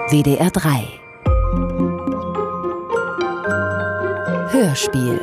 WDR 3 Hörspiel.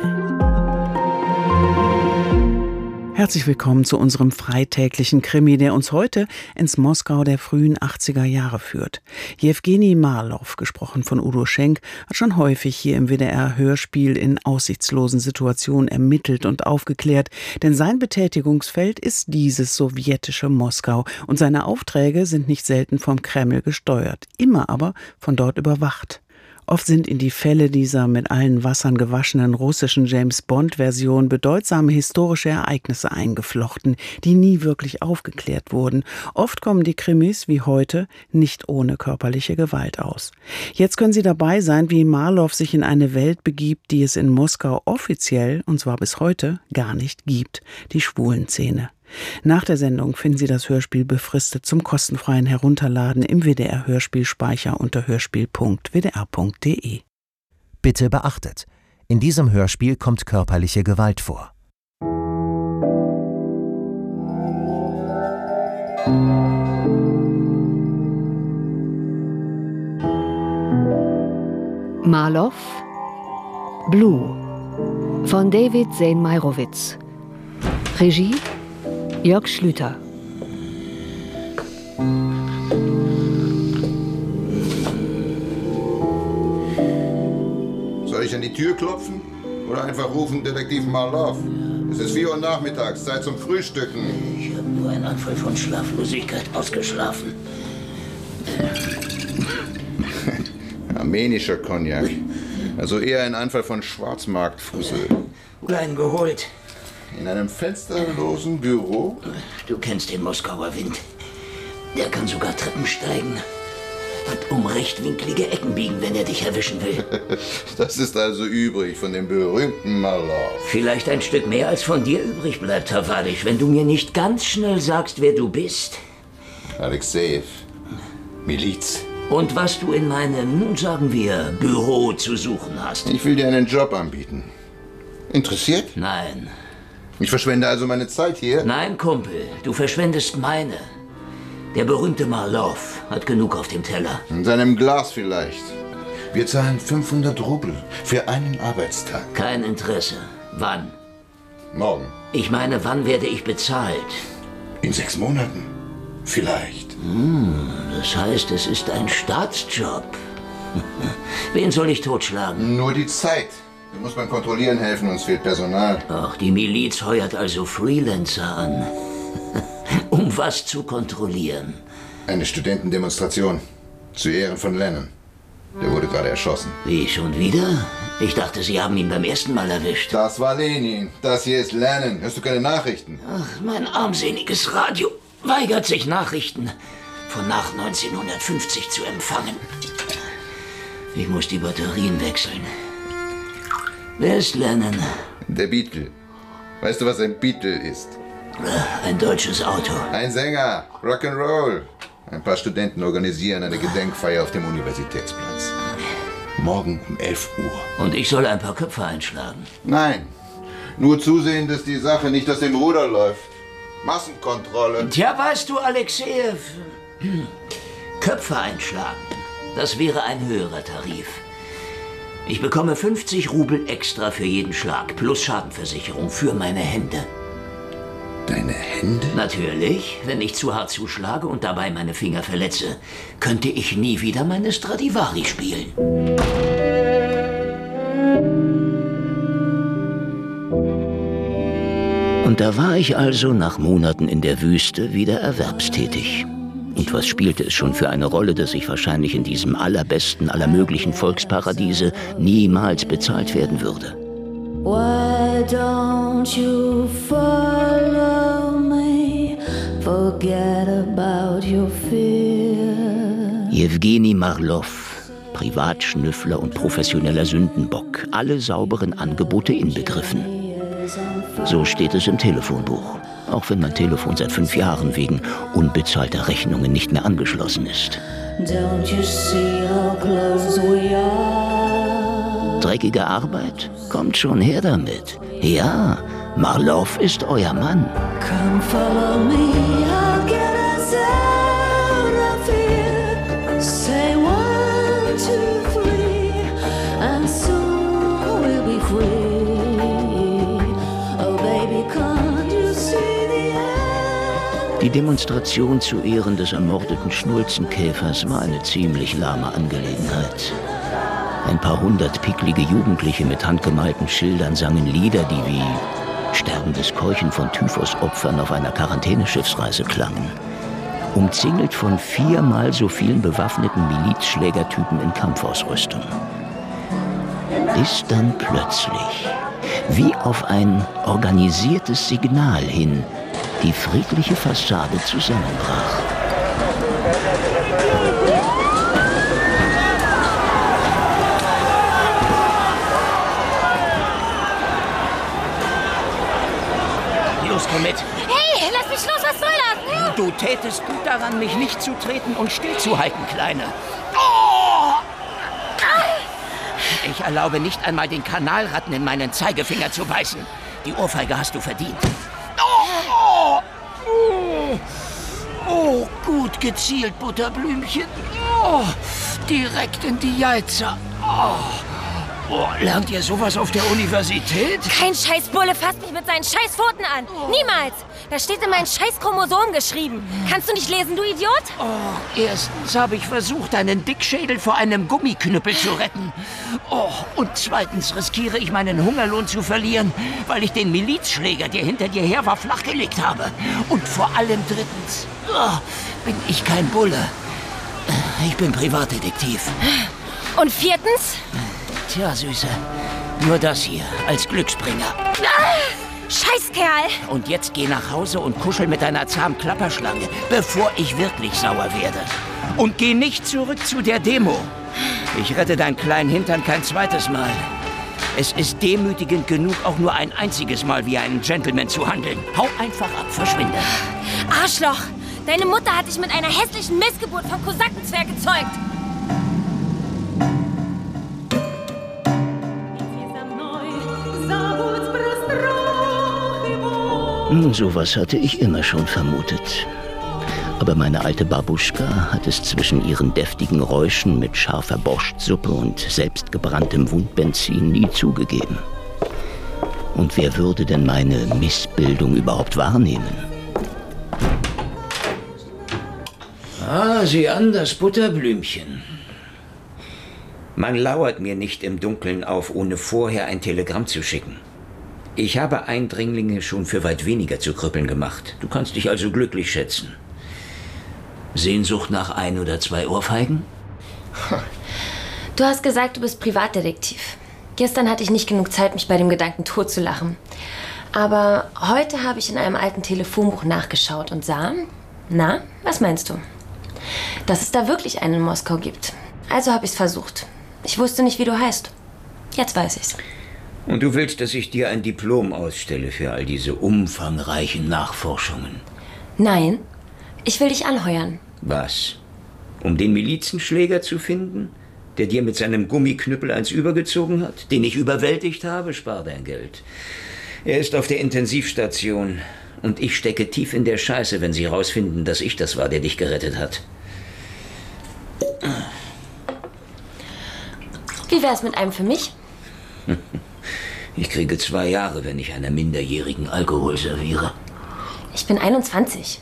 Herzlich willkommen zu unserem freitäglichen Krimi, der uns heute ins Moskau der frühen 80er Jahre führt. Jewgeni Marlow, gesprochen von Udo Schenk, hat schon häufig hier im WDR-Hörspiel in aussichtslosen Situationen ermittelt und aufgeklärt, denn sein Betätigungsfeld ist dieses sowjetische Moskau und seine Aufträge sind nicht selten vom Kreml gesteuert, immer aber von dort überwacht. Oft sind in die Fälle dieser mit allen Wassern gewaschenen russischen James-Bond-Version bedeutsame historische Ereignisse eingeflochten, die nie wirklich aufgeklärt wurden. Oft kommen die Krimis, wie heute, nicht ohne körperliche Gewalt aus. Jetzt können Sie dabei sein, wie Marlow sich in eine Welt begibt, die es in Moskau offiziell, und zwar bis heute, gar nicht gibt: die Schwulenszene. Nach der Sendung finden Sie das Hörspiel befristet zum kostenfreien Herunterladen im WDR-Hörspielspeicher unter hörspiel.wdr.de. Bitte beachtet: In diesem Hörspiel kommt körperliche Gewalt vor. Marlow, Blue von David Sejn-Meirowitz. Regie Jörg Schlüter. Soll ich an die Tür klopfen? Oder einfach rufen, Detektiv Marlow? Es ist 4 Uhr nachmittags, Zeit zum Frühstücken. Ich habe nur einen Anfall von Schlaflosigkeit ausgeschlafen. Armenischer Cognac. Also eher ein Anfall von Schwarzmarktfussel. Klein geholt. In einem fensterlosen Büro? Du kennst den Moskauer Wind. Der kann sogar Treppen steigen und um rechtwinklige Ecken biegen, wenn er dich erwischen will. Das ist also übrig von dem berühmten Marlow. Vielleicht ein Stück mehr als von dir übrig bleibt, Tavarisch, wenn du mir nicht ganz schnell sagst, wer du bist. Alexejew. Miliz. Und was du in meinem, nun sagen wir, Büro zu suchen hast. Ich will dir einen Job anbieten. Interessiert? Nein. Ich verschwende also meine Zeit hier? Nein, Kumpel, du verschwendest meine. Der berühmte Marlow hat genug auf dem Teller. In seinem Glas vielleicht. Wir zahlen 500 Rubel für einen Arbeitstag. Kein Interesse. Wann? Morgen. Ich meine, wann werde ich bezahlt? In 6 Monaten. Vielleicht. Das heißt, es ist ein Staatsjob. Wen soll ich totschlagen? Nur die Zeit. Du musst beim Kontrollieren helfen, uns fehlt Personal. Ach, die Miliz heuert also Freelancer an. Um was zu kontrollieren? Eine Studentendemonstration. Zu Ehren von Lenin. Der wurde gerade erschossen. Wie, schon wieder? Ich dachte, Sie haben ihn beim ersten Mal erwischt. Das war Lenin. Das hier ist Lenin. Hörst du keine Nachrichten? Ach, mein armseliges Radio weigert sich, Nachrichten von nach 1950 zu empfangen. Ich muss die Batterien wechseln. Wer ist Lenin? Der Beatle. Weißt du, was ein Beatle ist? Ein deutsches Auto. Ein Sänger. Rock'n'Roll. Ein paar Studenten organisieren eine Gedenkfeier auf dem Universitätsplatz. Morgen um 11 Uhr. Und ich soll ein paar Köpfe einschlagen? Nein. Nur zusehen, dass die Sache nicht aus dem Ruder läuft. Massenkontrolle. Tja, weißt du, Alexejew, Köpfe einschlagen, das wäre ein höherer Tarif. Ich bekomme 50 Rubel extra für jeden Schlag, plus Schadenversicherung für meine Hände. Deine Hände? Natürlich, wenn ich zu hart zuschlage und dabei meine Finger verletze, könnte ich nie wieder meine Stradivari spielen. Und da war ich also nach Monaten in der Wüste wieder erwerbstätig. Und was spielte es schon für eine Rolle, dass ich wahrscheinlich in diesem allerbesten aller möglichen Volksparadiese niemals bezahlt werden würde? Why don't you follow me? Forget about your fear. Jewgeni Marlow, Privatschnüffler und professioneller Sündenbock, alle sauberen Angebote inbegriffen. So steht es im Telefonbuch, auch wenn mein Telefon seit 5 Jahren wegen unbezahlter Rechnungen nicht mehr angeschlossen ist. Don't you see how close we are? Dreckige Arbeit? Kommt schon her damit. Ja, Marlow ist euer Mann. Come follow me, I'll get us out of here. Say what? Demonstration zu Ehren des ermordeten Schnulzenkäfers war eine ziemlich lahme Angelegenheit. Ein paar hundert picklige Jugendliche mit handgemalten Schildern sangen Lieder, die wie sterbendes Keuchen von Typhusopfern auf einer Quarantäneschiffsreise klangen. Umzingelt von 4-mal so vielen bewaffneten Milizschlägertypen in Kampfausrüstung. Bis dann plötzlich, wie auf ein organisiertes Signal hin, die friedliche Fassade zusammenbrach. Los, komm mit! Hey, lass mich los, was soll das? Du tätest gut daran, mich nicht zu treten und stillzuhalten, Kleine. Ich erlaube nicht einmal den Kanalratten in meinen Zeigefinger zu beißen. Die Ohrfeige hast du verdient. Oh, gut gezielt, Butterblümchen. Oh, direkt in die Jeizer. Lernt ihr sowas auf der Universität? Kein Scheißbulle fasst mich mit seinen Scheißpfoten an. Niemals. Das steht in meinen Scheißchromosomen geschrieben. Kannst du nicht lesen, du Idiot? Erstens habe ich versucht, einen Dickschädel vor einem Gummiknüppel zu retten. Und zweitens riskiere ich meinen Hungerlohn zu verlieren, weil ich den Milizschläger, der hinter dir her war, flachgelegt habe. Und vor allem drittens bin ich kein Bulle. Ich bin Privatdetektiv. Und viertens? Tja, Süße, nur das hier als Glücksbringer. Scheißkerl! Und jetzt geh nach Hause und kuschel mit deiner zahmen Klapperschlange, bevor ich wirklich sauer werde. Und geh nicht zurück zu der Demo. Ich rette deinen kleinen Hintern kein zweites Mal. Es ist demütigend genug, auch nur ein einziges Mal wie ein Gentleman zu handeln. Hau einfach ab, verschwinde. Arschloch! Deine Mutter hat dich mit einer hässlichen Missgeburt vom Kosakenzwerg gezeugt. Sowas hatte ich immer schon vermutet. Aber meine alte Babuschka hat es zwischen ihren deftigen Räuschen mit scharfer Borschtsuppe und selbstgebranntem Wundbenzin nie zugegeben. Und wer würde denn meine Missbildung überhaupt wahrnehmen? Sieh an, das Butterblümchen. Man lauert mir nicht im Dunkeln auf, ohne vorher ein Telegramm zu schicken. Ich habe Eindringlinge schon für weit weniger zu Krüppeln gemacht. Du kannst dich also glücklich schätzen. Sehnsucht nach 1 oder 2 Ohrfeigen? Du hast gesagt, du bist Privatdetektiv. Gestern hatte ich nicht genug Zeit, mich bei dem Gedanken totzulachen. Aber heute habe ich in einem alten Telefonbuch nachgeschaut und sah... Na, was meinst du? Dass es da wirklich einen in Moskau gibt. Also habe ich es versucht. Ich wusste nicht, wie du heißt. Jetzt weiß ich's. Und du willst, dass ich dir ein Diplom ausstelle für all diese umfangreichen Nachforschungen? Nein, ich will dich anheuern. Was? Um den Milizenschläger zu finden, der dir mit seinem Gummiknüppel eins übergezogen hat? Den ich überwältigt habe? Spar dein Geld. Er ist auf der Intensivstation. Und ich stecke tief in der Scheiße, wenn sie rausfinden, dass ich das war, der dich gerettet hat. Wie wär's mit einem für mich? Ich kriege 2 Jahre, wenn ich einer Minderjährigen Alkohol serviere. Ich bin 21.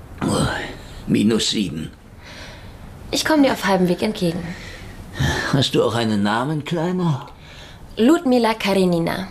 -7. Ich komme dir auf halbem Weg entgegen. Hast du auch einen Namen, Kleiner? Ludmila Karenina.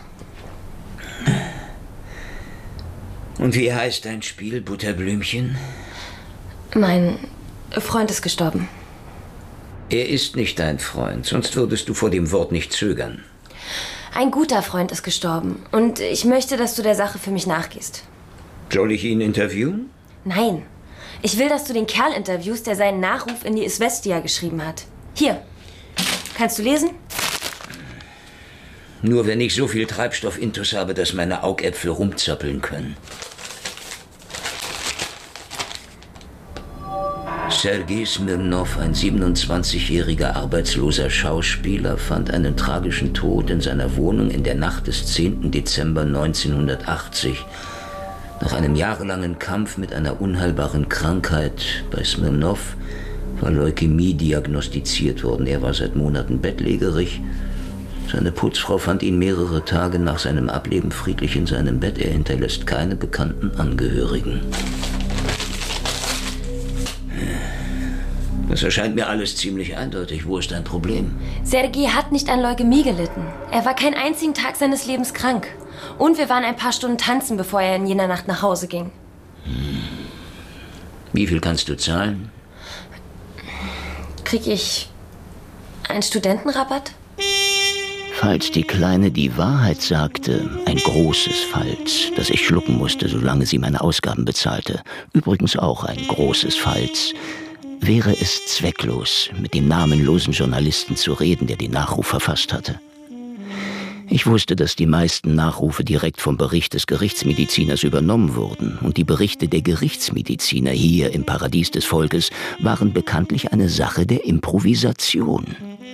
Und wie heißt dein Spiel, Butterblümchen? Mein Freund ist gestorben. Er ist nicht dein Freund, sonst würdest du vor dem Wort nicht zögern. Ein guter Freund ist gestorben und ich möchte, dass du der Sache für mich nachgehst. Soll ich ihn interviewen? Nein. Ich will, dass du den Kerl interviewst, der seinen Nachruf in die Izvestia geschrieben hat. Hier. Kannst du lesen? Nur wenn ich so viel Treibstoff-Intus habe, dass meine Augäpfel rumzappeln können. Sergei Smirnov, ein 27-jähriger arbeitsloser Schauspieler, fand einen tragischen Tod in seiner Wohnung in der Nacht des 10. Dezember 1980. Nach einem jahrelangen Kampf mit einer unheilbaren Krankheit bei Smirnov war Leukämie diagnostiziert worden. Er war seit Monaten bettlägerig. Seine Putzfrau fand ihn mehrere Tage nach seinem Ableben friedlich in seinem Bett. Er hinterlässt keine bekannten Angehörigen. Das erscheint mir alles ziemlich eindeutig. Wo ist dein Problem? Sergei hat nicht an Leukämie gelitten. Er war keinen einzigen Tag seines Lebens krank. Und wir waren ein paar Stunden tanzen, bevor er in jener Nacht nach Hause ging. Wie viel kannst du zahlen? Krieg ich einen Studentenrabatt? Falls die Kleine die Wahrheit sagte, ein großes Falls, das ich schlucken musste, solange sie meine Ausgaben bezahlte, übrigens auch ein großes Falls, wäre es zwecklos, mit dem namenlosen Journalisten zu reden, der den Nachruf verfasst hatte. Ich wusste, dass die meisten Nachrufe direkt vom Bericht des Gerichtsmediziners übernommen wurden, und die Berichte der Gerichtsmediziner hier im Paradies des Volkes waren bekanntlich eine Sache der Improvisation.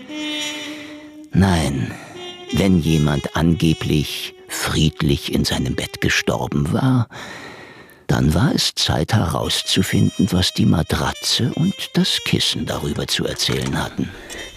Nein, wenn jemand angeblich friedlich in seinem Bett gestorben war, dann war es Zeit herauszufinden, was die Matratze und das Kissen darüber zu erzählen hatten.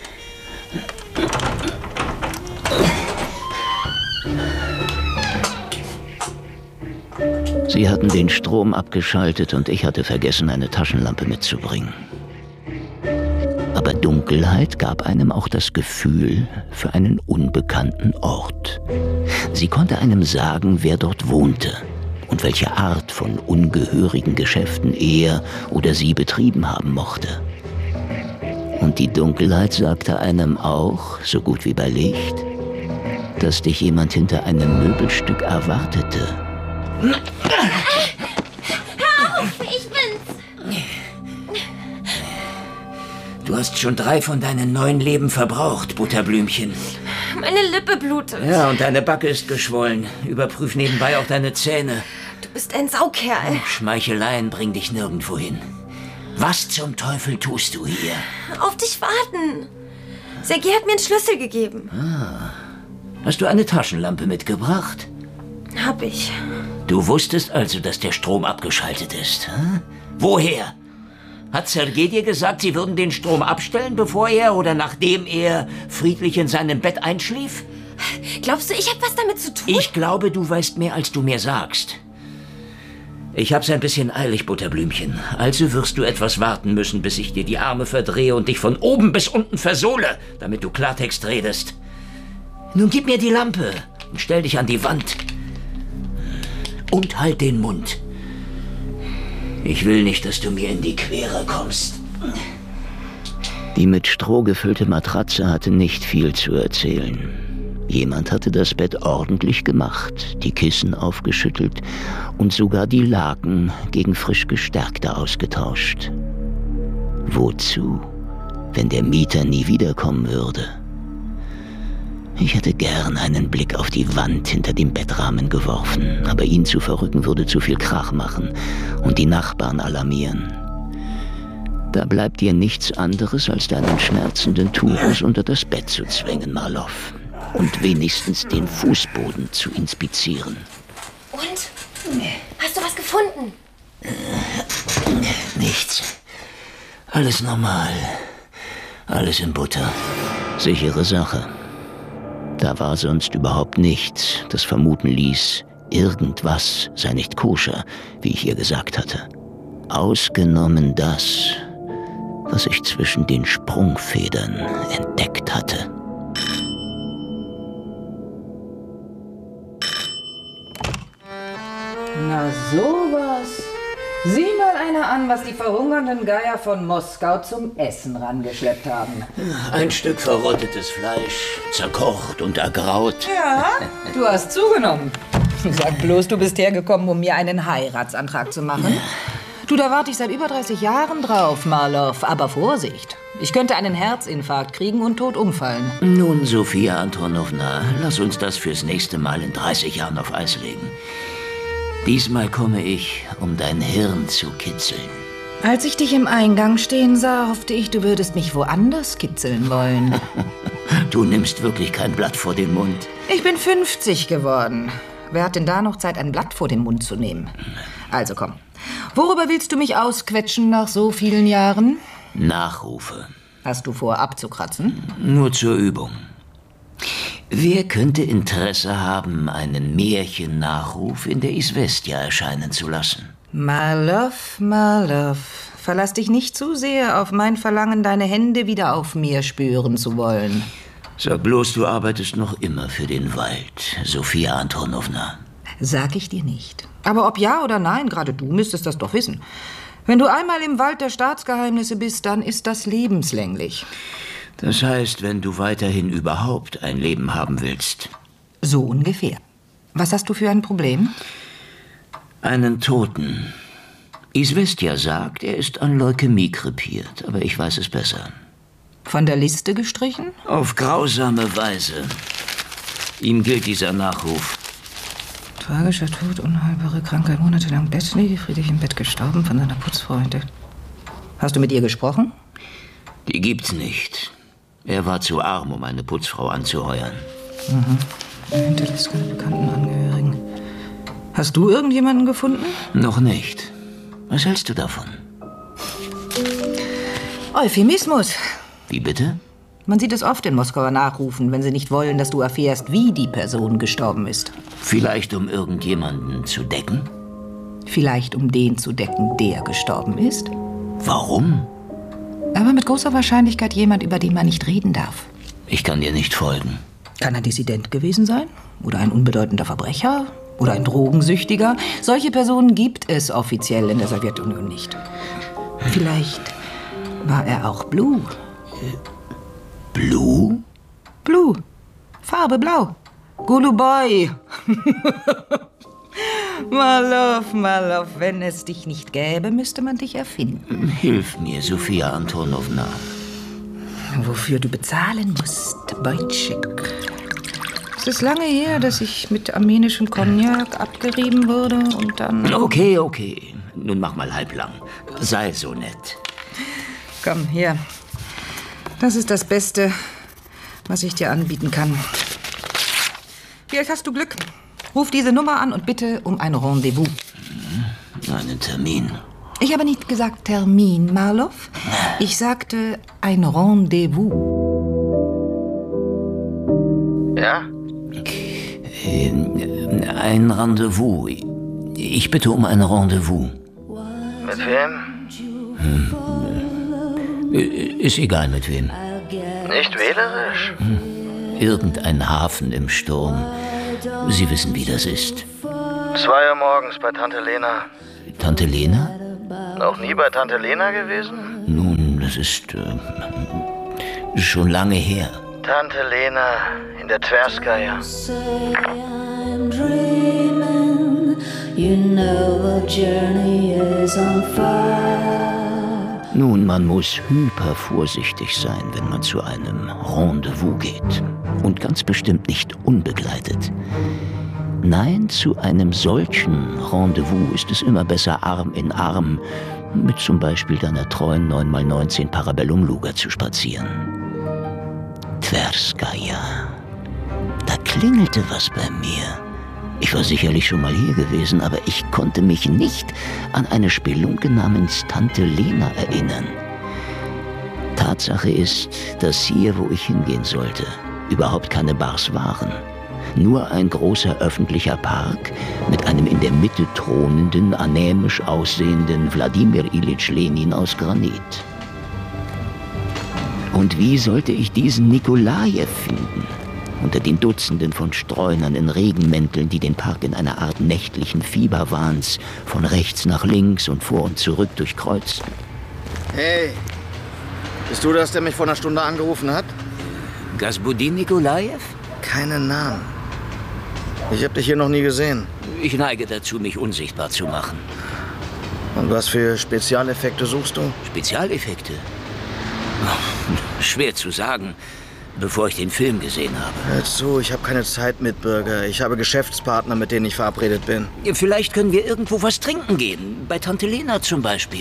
Sie hatten den Strom abgeschaltet und ich hatte vergessen, eine Taschenlampe mitzubringen. Aber Dunkelheit gab einem auch das Gefühl für einen unbekannten Ort. Sie konnte einem sagen, wer dort wohnte und welche Art von ungehörigen Geschäften er oder sie betrieben haben mochte. Und die Dunkelheit sagte einem auch, so gut wie bei Licht, dass dich jemand hinter einem Möbelstück erwartete. Hör auf, ich bin's! Du hast schon 3 von deinen 9 Leben verbraucht, Butterblümchen. Meine Lippe blutet. Ja, und deine Backe ist geschwollen. Überprüf nebenbei auch deine Zähne. Du bist ein Saukerl. Schmeicheleien bringen dich nirgendwo hin. Was zum Teufel tust du hier? Auf dich warten. Sergei hat mir einen Schlüssel gegeben. Hast du eine Taschenlampe mitgebracht? Hab ich. Du wusstest also, dass der Strom abgeschaltet ist. Hm? Woher? Hat Sergei dir gesagt, sie würden den Strom abstellen, bevor er oder nachdem er friedlich in seinem Bett einschlief? Glaubst du, ich habe was damit zu tun? Ich glaube, du weißt mehr, als du mir sagst. Ich hab's ein bisschen eilig, Butterblümchen. Also wirst du etwas warten müssen, bis ich dir die Arme verdrehe und dich von oben bis unten versohle, damit du Klartext redest. Nun gib mir die Lampe und stell dich an die Wand. Und halt den Mund. Ich will nicht, dass du mir in die Quere kommst. Die mit Stroh gefüllte Matratze hatte nicht viel zu erzählen. Jemand hatte das Bett ordentlich gemacht, die Kissen aufgeschüttelt und sogar die Laken gegen frisch gestärkte ausgetauscht. Wozu, wenn der Mieter nie wiederkommen würde? Ich hätte gern einen Blick auf die Wand hinter dem Bettrahmen geworfen, aber ihn zu verrücken würde zu viel Krach machen und die Nachbarn alarmieren. Da bleibt dir nichts anderes, als deinen schmerzenden Turus unter das Bett zu zwängen, Marlow, und wenigstens den Fußboden zu inspizieren. Und? Hast du was gefunden? Nichts. Alles normal. Alles in Butter. Sichere Sache. Da war sonst überhaupt nichts, das vermuten ließ, irgendwas sei nicht koscher, wie ich ihr gesagt hatte. Ausgenommen das, was ich zwischen den Sprungfedern entdeckt hatte. Na sowas. Sieh mal einer an, was die verhungernden Geier von Moskau zum Essen rangeschleppt haben. Ein Stück verrottetes Fleisch, zerkocht und ergraut. Ja, du hast zugenommen. Sag bloß, du bist hergekommen, um mir einen Heiratsantrag zu machen. Du, da warte ich seit über 30 Jahren drauf, Marlow. Aber Vorsicht, ich könnte einen Herzinfarkt kriegen und tot umfallen. Nun, Sophia Antonowna, lass uns das fürs nächste Mal in 30 Jahren auf Eis legen. Diesmal komme ich, um dein Hirn zu kitzeln. Als ich dich im Eingang stehen sah, hoffte ich, du würdest mich woanders kitzeln wollen. Du nimmst wirklich kein Blatt vor den Mund. Ich bin 50 geworden. Wer hat denn da noch Zeit, ein Blatt vor den Mund zu nehmen? Also komm. Worüber willst du mich ausquetschen nach so vielen Jahren? Nachrufe. Hast du vor, abzukratzen? Nur zur Übung. Wer könnte Interesse haben, einen Märchennachruf in der Izvestia erscheinen zu lassen? Marlow, Marlow. verlass dich nicht zu sehr auf mein Verlangen, deine Hände wieder auf mir spüren zu wollen. Sag bloß, du arbeitest noch immer für den Wald, Sophia Antonowna. Sag ich dir nicht. Aber ob ja oder nein, gerade du müsstest das doch wissen. Wenn du einmal im Wald der Staatsgeheimnisse bist, dann ist das lebenslänglich. Das heißt, wenn du weiterhin überhaupt ein Leben haben willst. So ungefähr. Was hast du für ein Problem? Einen Toten. Izvestia sagt, er ist an Leukämie krepiert, aber ich weiß es besser. Von der Liste gestrichen? Auf grausame Weise. Ihm gilt dieser Nachruf. Tragischer Tod, unheilbare Krankheit, monatelang bettlägerig, friedlich im Bett gestorben von seiner Putzfreundin. Hast du mit ihr gesprochen? Die gibt's nicht. Er war zu arm, um eine Putzfrau anzuheuern. Er hinterlässt keine bekannten Angehörigen. Hast du irgendjemanden gefunden? Noch nicht. Was hältst du davon? Euphemismus. Wie bitte? Man sieht es oft in Moskauer Nachrufen, wenn sie nicht wollen, dass du erfährst, wie die Person gestorben ist. Vielleicht um irgendjemanden zu decken? Vielleicht um den zu decken, der gestorben ist? Warum? Aber mit großer Wahrscheinlichkeit jemand, über den man nicht reden darf. Ich kann dir nicht folgen. Kann ein Dissident gewesen sein? Oder ein unbedeutender Verbrecher? Oder ein Drogensüchtiger? Solche Personen gibt es offiziell in der Sowjetunion nicht. Vielleicht war er auch Blue. Blue? Blue. Farbe blau. Goluboy. Malow, wenn es dich nicht gäbe, müsste man dich erfinden. Hilf mir, Sophia Antonowna. Wofür du bezahlen musst, Beutschik. Es ist lange her, dass ich mit armenischem Cognac abgerieben wurde und dann... Okay. Nun mach mal halblang. Sei so nett. Komm, hier. Das ist das Beste, was ich dir anbieten kann. Vielleicht hast du Glück. Ruf diese Nummer an und bitte um ein Rendezvous. Einen Termin. Ich habe nicht gesagt Termin, Marlow. Ich sagte ein Rendezvous. Ja? Ein Rendezvous. Ich bitte um ein Rendezvous. Mit wem? Ist egal mit wem. Nicht wählerisch? Irgendein Hafen im Sturm. Sie wissen, wie das ist. 2 Uhr morgens bei Tante Lena. Tante Lena? Noch nie bei Tante Lena gewesen? Nun, das ist schon lange her. Tante Lena in der Twerskaja. I'm dreaming, you know the journey is on fire. Nun, man muss hypervorsichtig sein, wenn man zu einem Rendezvous geht. Und ganz bestimmt nicht unbegleitet. Nein, zu einem solchen Rendezvous ist es immer besser, Arm in Arm mit zum Beispiel deiner treuen 9x19 Parabellum-Luger zu spazieren. Twerskaja. Da klingelte was bei mir. Ich war sicherlich schon mal hier gewesen, aber ich konnte mich nicht an eine Spelunke namens Tante Lena erinnern. Tatsache ist, dass hier, wo ich hingehen sollte, überhaupt keine Bars waren. Nur ein großer öffentlicher Park mit einem in der Mitte thronenden, anämisch aussehenden Wladimir Ilyich Lenin aus Granit. Und wie sollte ich diesen Nikolajew finden? Unter den Dutzenden von Streunern in Regenmänteln, die den Park in einer Art nächtlichen Fieberwahns von rechts nach links und vor und zurück durchkreuzten. Hey, bist du das, der mich vor einer Stunde angerufen hat? Gasbudin Nikolajew? Keinen Namen. Ich hab dich hier noch nie gesehen. Ich neige dazu, mich unsichtbar zu machen. Und was für Spezialeffekte suchst du? Spezialeffekte? Schwer zu sagen, bevor ich den Film gesehen habe. Hör zu, ich habe keine Zeit, Mitbürger. Ich habe Geschäftspartner, mit denen ich verabredet bin. Vielleicht können wir irgendwo was trinken gehen. Bei Tante Lena zum Beispiel.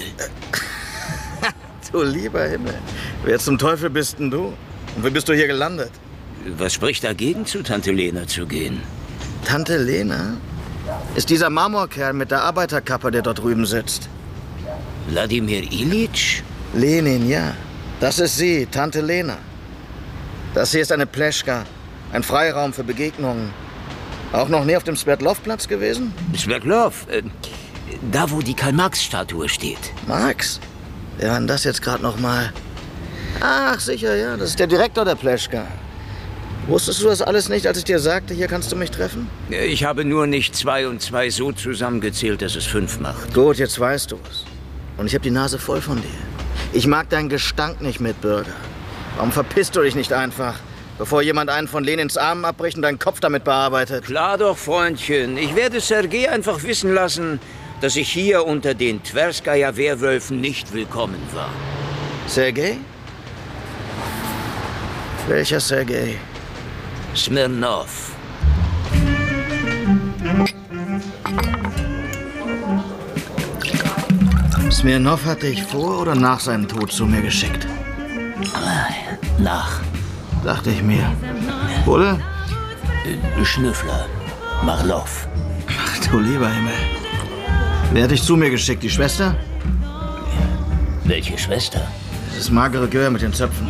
Du lieber Himmel. Wer zum Teufel bist denn du? Und wie bist du hier gelandet? Was spricht dagegen, zu Tante Lena zu gehen? Tante Lena? Ist dieser Marmorkerl mit der Arbeiterkappe, der dort drüben sitzt. Wladimir Ilyich? Lenin, ja. Das ist sie, Tante Lena. Das hier ist eine Pleschka, ein Freiraum für Begegnungen. Auch noch nie auf dem Sverdlov-Platz gewesen? Sverdlov? Da, wo die Karl-Marx-Statue steht. Marx? Wer war denn das jetzt gerade noch mal? Ach, sicher, ja. Das ist der Direktor der Pleschka. Wusstest du das alles nicht, als ich dir sagte, hier kannst du mich treffen? Ich habe nur nicht 2 und 2 so zusammengezählt, dass es 5 macht. Gut, jetzt weißt du es. Und ich habe die Nase voll von dir. Ich mag deinen Gestank nicht, Mitbürger. Warum verpisst du dich nicht einfach, bevor jemand einen von Lenins Armen abbricht und deinen Kopf damit bearbeitet? Klar doch, Freundchen. Ich werde Sergei einfach wissen lassen, dass ich hier unter den Twerskaja-Werwölfen nicht willkommen war. Sergei? Welcher Sergei? Smirnov. Smirnov hat dich vor oder nach seinem Tod zu mir geschickt? Nach. Dachte ich mir. Oder? Schnüffler. Marlow. Ach du lieber Himmel. Wer hat dich zu mir geschickt? Die Schwester? Welche Schwester? Das magere Gör mit den Zöpfen.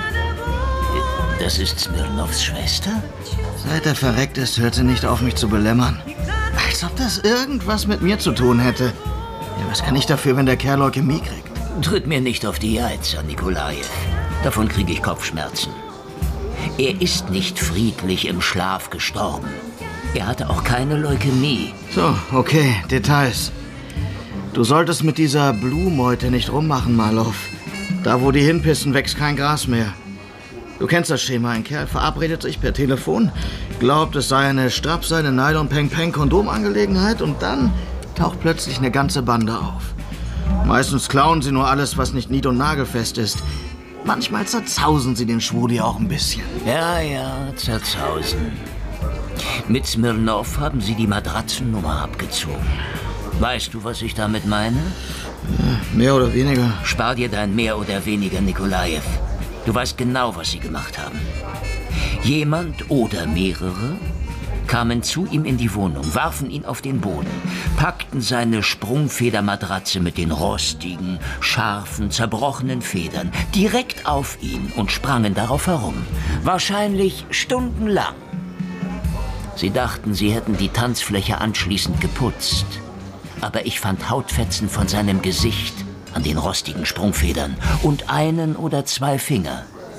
Das ist Smirnovs Schwester? Seit er verreckt ist, hört sie nicht auf, mich zu belämmern. Als ob das irgendwas mit mir zu tun hätte. Ja, was kann ich dafür, wenn der Kerl Leukämie kriegt? Tritt mir nicht auf die Eizer, Nikolajew. Davon kriege ich Kopfschmerzen. Er ist nicht friedlich im Schlaf gestorben. Er hatte auch keine Leukämie. So, okay, Details. Du solltest mit dieser Blue-Meute nicht rummachen, Marlow. Da, wo die hinpissen, wächst kein Gras mehr. Du kennst das Schema. Ein Kerl verabredet sich per Telefon, glaubt, es sei eine Strapse, eine Nylon-Peng-Peng-Kondomangelegenheit und dann taucht plötzlich eine ganze Bande auf. Meistens klauen sie nur alles, was nicht nied- und nagelfest ist. Manchmal zerzausen sie den Schwuli auch ein bisschen. Ja, zerzausen. Mit Smirnov haben sie die Matratzennummer abgezogen. Weißt du, was ich damit meine? Ja, mehr oder weniger. Spar dir dein mehr oder weniger, Nikolajew. Du weißt genau, was sie gemacht haben. Jemand oder mehrere kamen zu ihm in die Wohnung, warfen ihn auf den Boden, packten seine Sprungfedermatratze mit den rostigen, scharfen, zerbrochenen Federn direkt auf ihn und sprangen darauf herum. Wahrscheinlich stundenlang. Sie dachten, sie hätten die Tanzfläche anschließend geputzt. Aber ich fand Hautfetzen von seinem Gesicht an den rostigen Sprungfedern und 1 oder 2 Finger.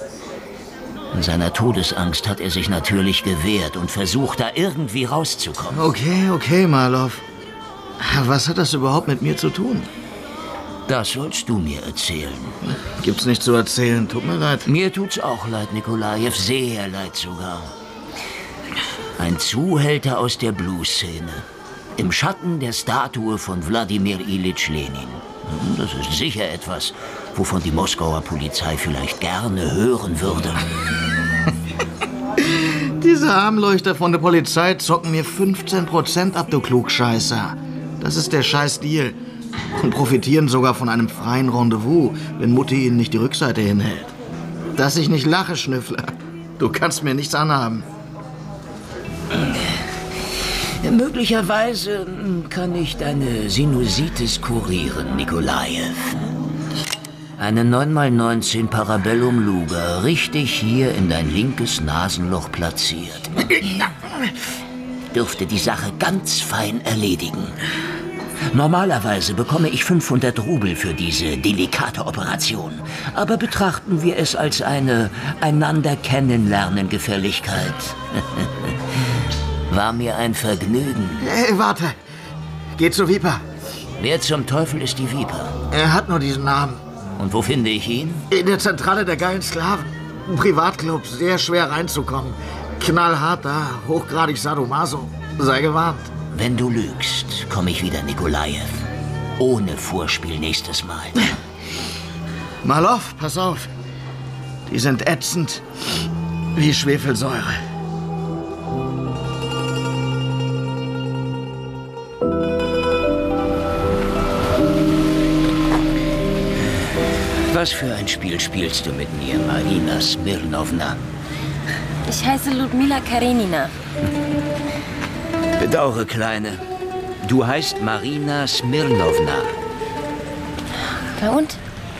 In seiner Todesangst hat er sich natürlich gewehrt und versucht, da irgendwie rauszukommen. Okay, Marlow. Was hat das überhaupt mit mir zu tun? Das sollst du mir erzählen. Gibt's nicht zu erzählen, tut mir leid. Mir tut's auch leid, Nikolajew, sehr leid sogar. Ein Zuhälter aus der Blues-Szene. Im Schatten der Statue von Wladimir Ilyich Lenin. Das ist sicher etwas, wovon die Moskauer Polizei vielleicht gerne hören würde. Diese Armleuchter von der Polizei zocken mir 15% ab, du Klugscheißer. Das ist der Scheiß-Deal. Und profitieren sogar von einem freien Rendezvous, wenn Mutti ihnen nicht die Rückseite hinhält. Dass ich nicht lache, Schnüffler. Du kannst mir nichts anhaben. Möglicherweise kann ich deine Sinusitis kurieren, Nikolajew. Eine 9x19 Parabellum Luger, richtig hier in dein linkes Nasenloch platziert. Dürfte die Sache ganz fein erledigen. Normalerweise bekomme ich 500 Rubel für diese delikate Operation. Aber betrachten wir es als eine einander kennenlernen Gefälligkeit. War mir ein Vergnügen. Hey, warte. Geh zu Viper. Wer zum Teufel ist die Viper? Er hat nur diesen Namen. Und wo finde ich ihn? In der Zentrale der geilen Sklaven. Ein Privatclub, sehr schwer reinzukommen. Knallhart da, hochgradig Sadomaso. Sei gewarnt. Wenn du lügst, komme ich wieder, Nikolajew. Ohne Vorspiel nächstes Mal. Marlow, pass auf. Die sind ätzend wie Schwefelsäure. Was für ein Spiel spielst du mit mir, Marina Smirnovna? Ich heiße Ludmila Karenina. Bedauere, Kleine. Du heißt Marina Smirnovna. Na und?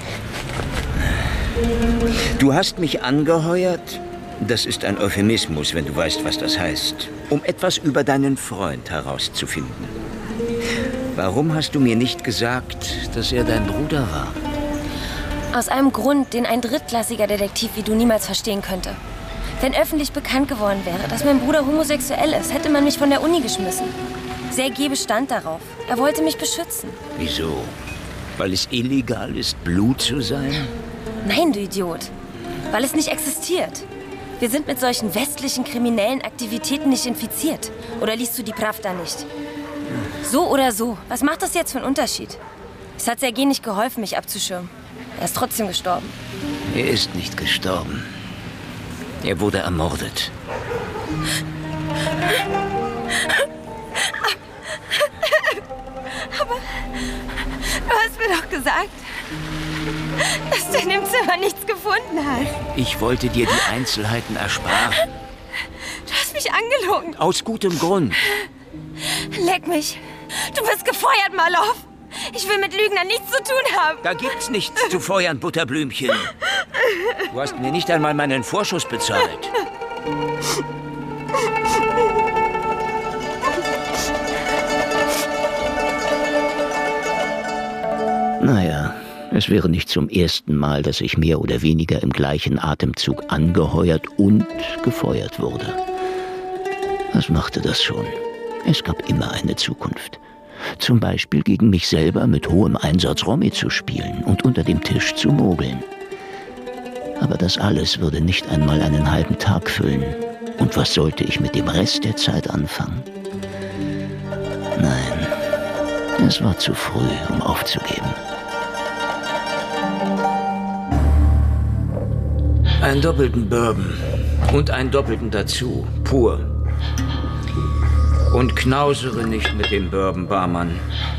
Du hast mich angeheuert, das ist ein Euphemismus, wenn du weißt, was das heißt, um etwas über deinen Freund herauszufinden. Warum hast du mir nicht gesagt, dass er dein Bruder war? Aus einem Grund, den ein drittklassiger Detektiv wie du niemals verstehen könnte. Wenn öffentlich bekannt geworden wäre, dass mein Bruder homosexuell ist, hätte man mich von der Uni geschmissen. Sergej bestand darauf. Er wollte mich beschützen. Wieso? Weil es illegal ist, Blut zu sein? Nein, du Idiot. Weil es nicht existiert. Wir sind mit solchen westlichen kriminellen Aktivitäten nicht infiziert. Oder liest du die Pravda nicht? So oder so, was macht das jetzt für einen Unterschied? Es hat Sergej nicht geholfen, mich abzuschirmen. Er ist trotzdem gestorben. Er ist nicht gestorben. Er wurde ermordet. Aber du hast mir doch gesagt, dass du in dem Zimmer nichts gefunden hast. Ich wollte dir die Einzelheiten ersparen. Du hast mich angelogen. Aus gutem Grund. Leck mich. Du bist gefeuert, Marlow. Ich will mit Lügnern nichts zu tun haben. Da gibt's nichts zu feuern, Butterblümchen. Du hast mir nicht einmal meinen Vorschuss bezahlt. Naja, es wäre nicht zum ersten Mal, dass ich mehr oder weniger im gleichen Atemzug angeheuert und gefeuert wurde. Was machte das schon? Es gab immer eine Zukunft. Zum Beispiel gegen mich selber mit hohem Einsatz Romy zu spielen und unter dem Tisch zu mogeln. Aber das alles würde nicht einmal einen halben Tag füllen. Und was sollte ich mit dem Rest der Zeit anfangen? Nein, es war zu früh, um aufzugeben. Einen doppelten Bourbon und einen doppelten dazu, pur. Und knausere nicht mit dem Bourbon, Barmann.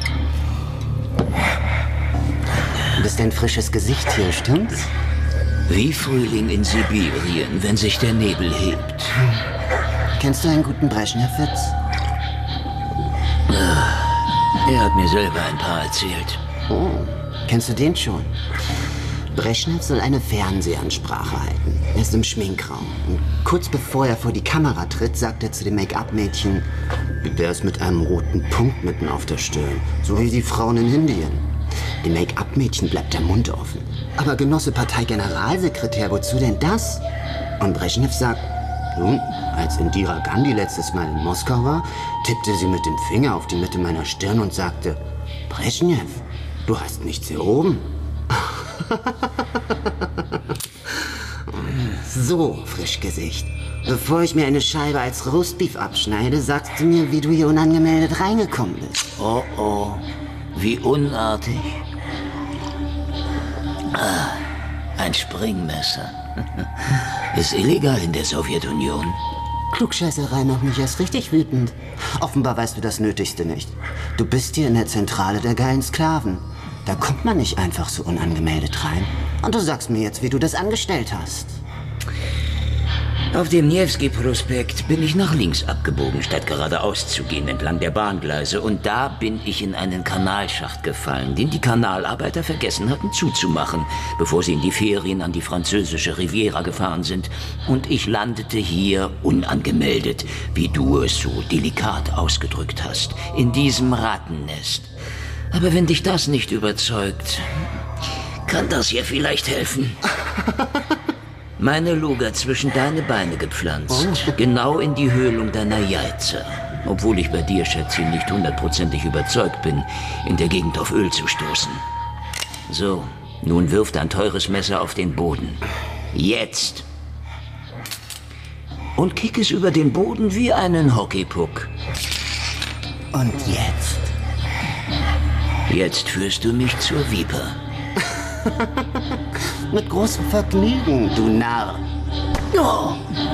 Du bist ein frisches Gesicht hier, stimmt's? Wie Frühling in Sibirien, wenn sich der Nebel hebt. Kennst du einen guten Breschnew-Witz? Er hat mir selber ein paar erzählt. Oh, kennst du den schon? Breschnew soll eine Fernsehansprache halten. Er ist im Schminkraum. Und kurz bevor er vor die Kamera tritt, sagt er zu dem Make-up-Mädchen, wie wär's mit einem roten Punkt mitten auf der Stirn, so wie die Frauen in Indien. Dem Make-up-Mädchen bleibt der Mund offen. Aber Genosse Parteigeneralsekretär, wozu denn das? Und Breschnew sagt, nun, als Indira Gandhi letztes Mal in Moskau war, tippte sie mit dem Finger auf die Mitte meiner Stirn und sagte, Breschnew, du hast nichts hier oben. So, Frischgesicht. Bevor ich mir eine Scheibe als Roastbeef abschneide, sagst du mir, wie du hier unangemeldet reingekommen bist. Oh, oh. Wie unartig. Ein Springmesser. Ist illegal in der Sowjetunion. Klugscheißerei macht mich erst richtig wütend. Offenbar weißt du das Nötigste nicht. Du bist hier in der Zentrale der geilen Sklaven. Da kommt man nicht einfach so unangemeldet rein. Und du sagst mir jetzt, wie du das angestellt hast. Auf dem Newski-Prospekt bin ich nach links abgebogen, statt geradeaus zu gehen entlang der Bahngleise. Und da bin ich in einen Kanalschacht gefallen, den die Kanalarbeiter vergessen hatten zuzumachen, bevor sie in die Ferien an die französische Riviera gefahren sind. Und ich landete hier unangemeldet, wie du es so delikat ausgedrückt hast, in diesem Rattennest. Aber wenn dich das nicht überzeugt, kann das hier vielleicht helfen. Meine Luga zwischen deine Beine gepflanzt, genau in die Höhlung deiner Jeize. Obwohl ich bei dir, Schätzchen, nicht 100%ig überzeugt bin, in der Gegend auf Öl zu stoßen. So, nun wirf dein teures Messer auf den Boden. Jetzt! Und kick es über den Boden wie einen Hockeypuck. Und jetzt? Jetzt führst du mich zur Viper. Mit großem Vergnügen, du Narr. Oh.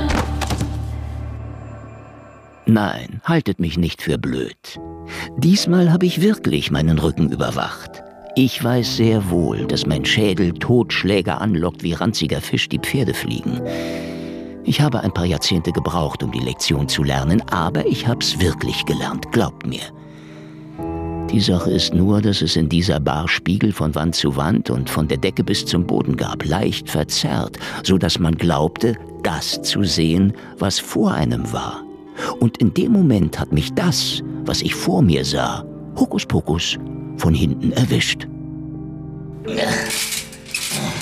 Nein, haltet mich nicht für blöd. Diesmal habe ich wirklich meinen Rücken überwacht. Ich weiß sehr wohl, dass mein Schädel Totschläger anlockt wie ranziger Fisch die Pferde fliegen. Ich habe ein paar Jahrzehnte gebraucht, um die Lektion zu lernen, aber ich hab's wirklich gelernt, glaubt mir. Die Sache ist nur, dass es in dieser Bar Spiegel von Wand zu Wand und von der Decke bis zum Boden gab, leicht verzerrt, so dass man glaubte, das zu sehen, was vor einem war. Und in dem Moment hat mich das, was ich vor mir sah, Hokuspokus, von hinten erwischt.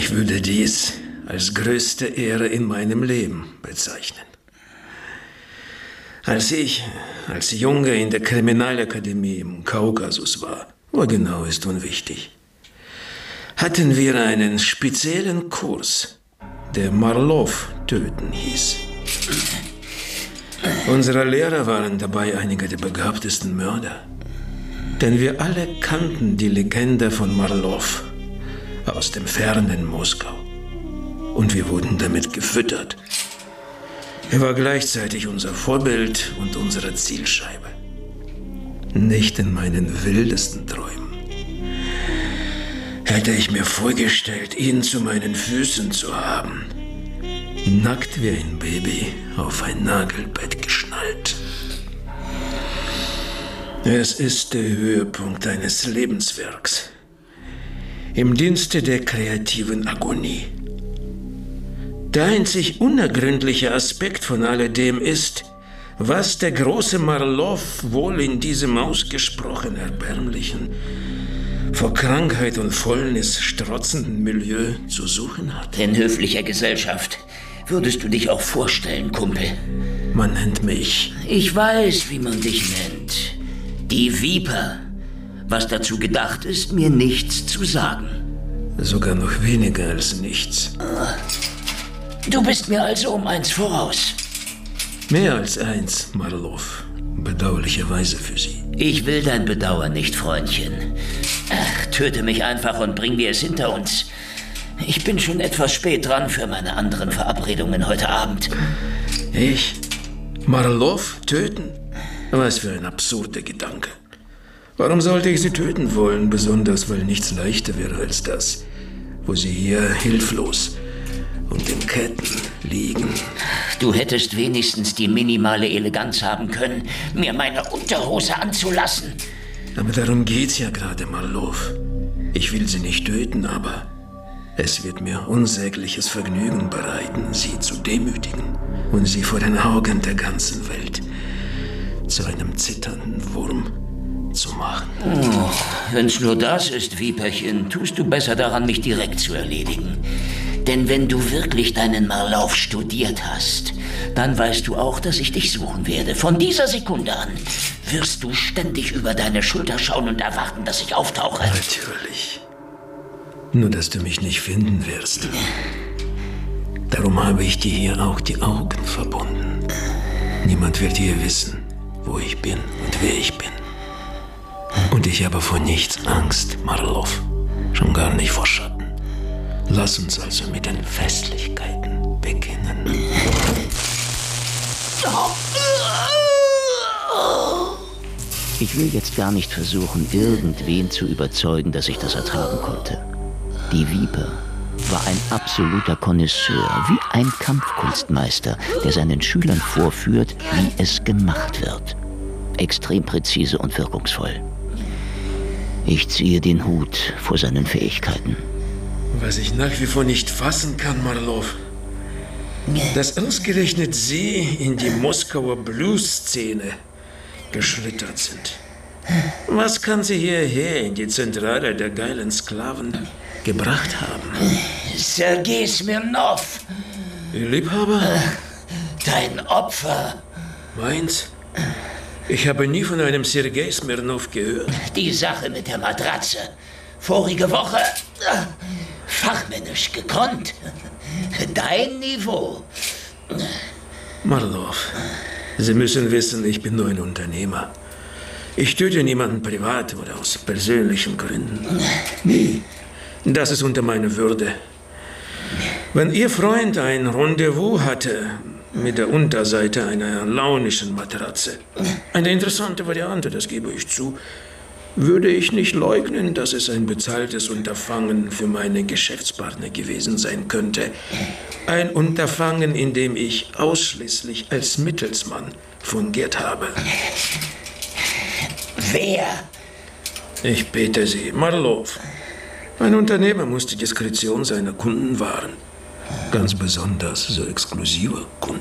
Ich würde dies als größte Ehre in meinem Leben bezeichnen. Als ich als Junge in der Kriminalakademie im Kaukasus war, wo genau ist unwichtig, hatten wir einen speziellen Kurs, der Marlow töten hieß. Unsere Lehrer waren dabei einige der begabtesten Mörder. Denn wir alle kannten die Legende von Marlow aus dem fernen Moskau. Und wir wurden damit gefüttert. Er war gleichzeitig unser Vorbild und unsere Zielscheibe. Nicht in meinen wildesten Träumen hätte ich mir vorgestellt, ihn zu meinen Füßen zu haben. Nackt wie ein Baby auf ein Nagelbett geschnallt. Es ist der Höhepunkt eines Lebenswerks. Im Dienste der kreativen Agonie. Der einzig unergründliche Aspekt von alledem ist, was der große Marlow wohl in diesem ausgesprochen erbärmlichen, vor Krankheit und Fäulnis strotzenden Milieu zu suchen hat. In höflicher Gesellschaft würdest du dich auch vorstellen, Kumpel. Man nennt mich... Ich weiß, wie man dich nennt. Die Viper. Was dazu gedacht ist, mir nichts zu sagen. Sogar noch weniger als nichts. Du bist mir also um eins voraus. Mehr als eins, Marlow. Bedauerlicherweise für Sie. Ich will dein Bedauern nicht, Freundchen. Ach, töte mich einfach und bring wir es hinter uns. Ich bin schon etwas spät dran für meine anderen Verabredungen heute Abend. Ich? Marlow töten? Was für ein absurder Gedanke. Warum sollte ich sie töten wollen, besonders weil nichts leichter wäre als das, wo sie hier hilflos und in Ketten liegen. Du hättest wenigstens die minimale Eleganz haben können, mir meine Unterhose anzulassen. Aber darum geht's ja gerade, Marlow. Ich will sie nicht töten, aber es wird mir unsägliches Vergnügen bereiten, sie zu demütigen und sie vor den Augen der ganzen Welt zu einem zitternden Wurm zu machen. Oh, wenn's nur das ist, Viperchen, tust du besser daran, mich direkt zu erledigen. Denn wenn du wirklich deinen Marlow studiert hast, dann weißt du auch, dass ich dich suchen werde. Von dieser Sekunde an wirst du ständig über deine Schulter schauen und erwarten, dass ich auftauche. Natürlich. Nur, dass du mich nicht finden wirst. Darum habe ich dir hier auch die Augen verbunden. Niemand wird hier wissen, wo ich bin und wer ich bin. Und ich habe vor nichts Angst, Marlow. Schon gar nicht vor Schatten. Lass uns also mit den Festlichkeiten beginnen. Ich will jetzt gar nicht versuchen, irgendwen zu überzeugen, dass ich das ertragen konnte. Die Viper war ein absoluter Connoisseur, wie ein Kampfkunstmeister, der seinen Schülern vorführt, wie es gemacht wird. Extrem präzise und wirkungsvoll. Ich ziehe den Hut vor seinen Fähigkeiten. Was ich nach wie vor nicht fassen kann, Marlow, dass ausgerechnet Sie in die Moskauer Blues-Szene geschlittert sind. Was kann Sie hierher in die Zentrale der geilen Sklaven gebracht haben? Sergei Smirnov. Ihr Liebhaber? Dein Opfer. Meins? Ich habe nie von einem Sergei Smirnov gehört. Die Sache mit der Matratze. Vorige Woche fachmännisch gekonnt. Dein Niveau. Marlow, Sie müssen wissen, ich bin nur ein Unternehmer. Ich töte niemanden privat oder aus persönlichen Gründen. Nie. Das ist unter meiner Würde. Wenn Ihr Freund ein Rendezvous hatte mit der Unterseite einer launischen Matratze, eine interessante Variante, das gebe ich zu, würde ich nicht leugnen, dass es ein bezahltes Unterfangen für meine Geschäftspartner gewesen sein könnte. Ein Unterfangen, in dem ich ausschließlich als Mittelsmann fungiert habe. Wer? Ich bitte Sie, Marlow. Ein Unternehmer muss die Diskretion seiner Kunden wahren. Ganz besonders so exklusive Kunden.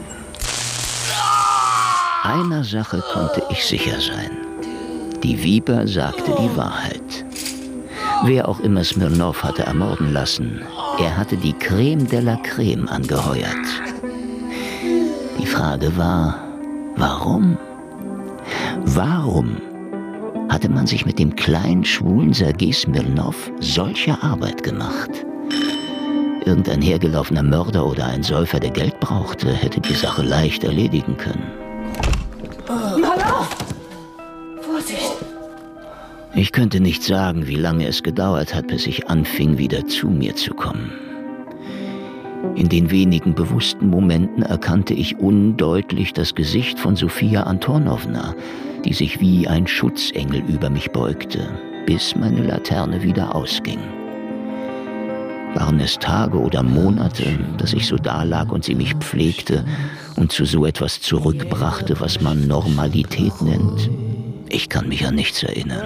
Einer Sache konnte ich sicher sein. Die Viper sagte die Wahrheit. Wer auch immer Smirnow hatte ermorden lassen, er hatte die Creme de la Creme angeheuert. Die Frage war, warum? Warum hatte man sich mit dem kleinen, schwulen Sergei Smirnow solche Arbeit gemacht? Irgendein hergelaufener Mörder oder ein Säufer, der Geld brauchte, hätte die Sache leicht erledigen können. Malow! Vorsicht! Ich könnte nicht sagen, wie lange es gedauert hat, bis ich anfing, wieder zu mir zu kommen. In den wenigen bewussten Momenten erkannte ich undeutlich das Gesicht von Sofia Antonowna, die sich wie ein Schutzengel über mich beugte, bis meine Laterne wieder ausging. Waren es Tage oder Monate, dass ich so dalag und sie mich pflegte und zu so etwas zurückbrachte, was man Normalität nennt? Ich kann mich an nichts erinnern.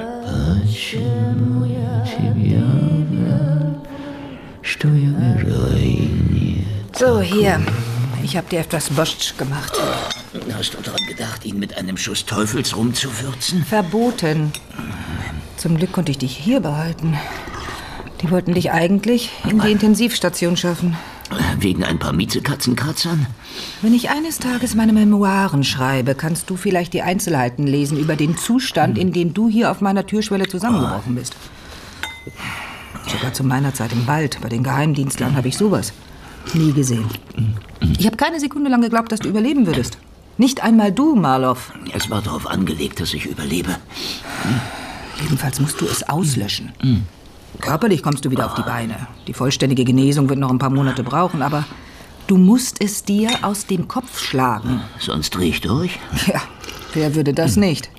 So, hier. Ich habe dir etwas Borscht gemacht. Hast du daran gedacht, ihn mit einem Schuss Teufelsrum zu würzen? Verboten. Zum Glück konnte ich dich hier behalten. Die wollten dich eigentlich in die Intensivstation schaffen. Wegen ein paar Miezekatzenkratzern? Wenn ich eines Tages meine Memoiren schreibe, kannst du vielleicht die Einzelheiten lesen über den Zustand, in dem du hier auf meiner Türschwelle zusammengebrochen bist. Sogar zu meiner Zeit im Wald, bei den Geheimdienstlern, habe ich sowas nie gesehen. Ich habe keine Sekunde lang geglaubt, dass du überleben würdest. Nicht einmal du, Marlow. Es war darauf angelegt, dass ich überlebe. Jedenfalls musst du es auslöschen. Körperlich kommst du wieder auf die Beine. Die vollständige Genesung wird noch ein paar Monate brauchen, aber du musst es dir aus dem Kopf schlagen. Sonst dreh ich durch? Ja, wer würde das nicht?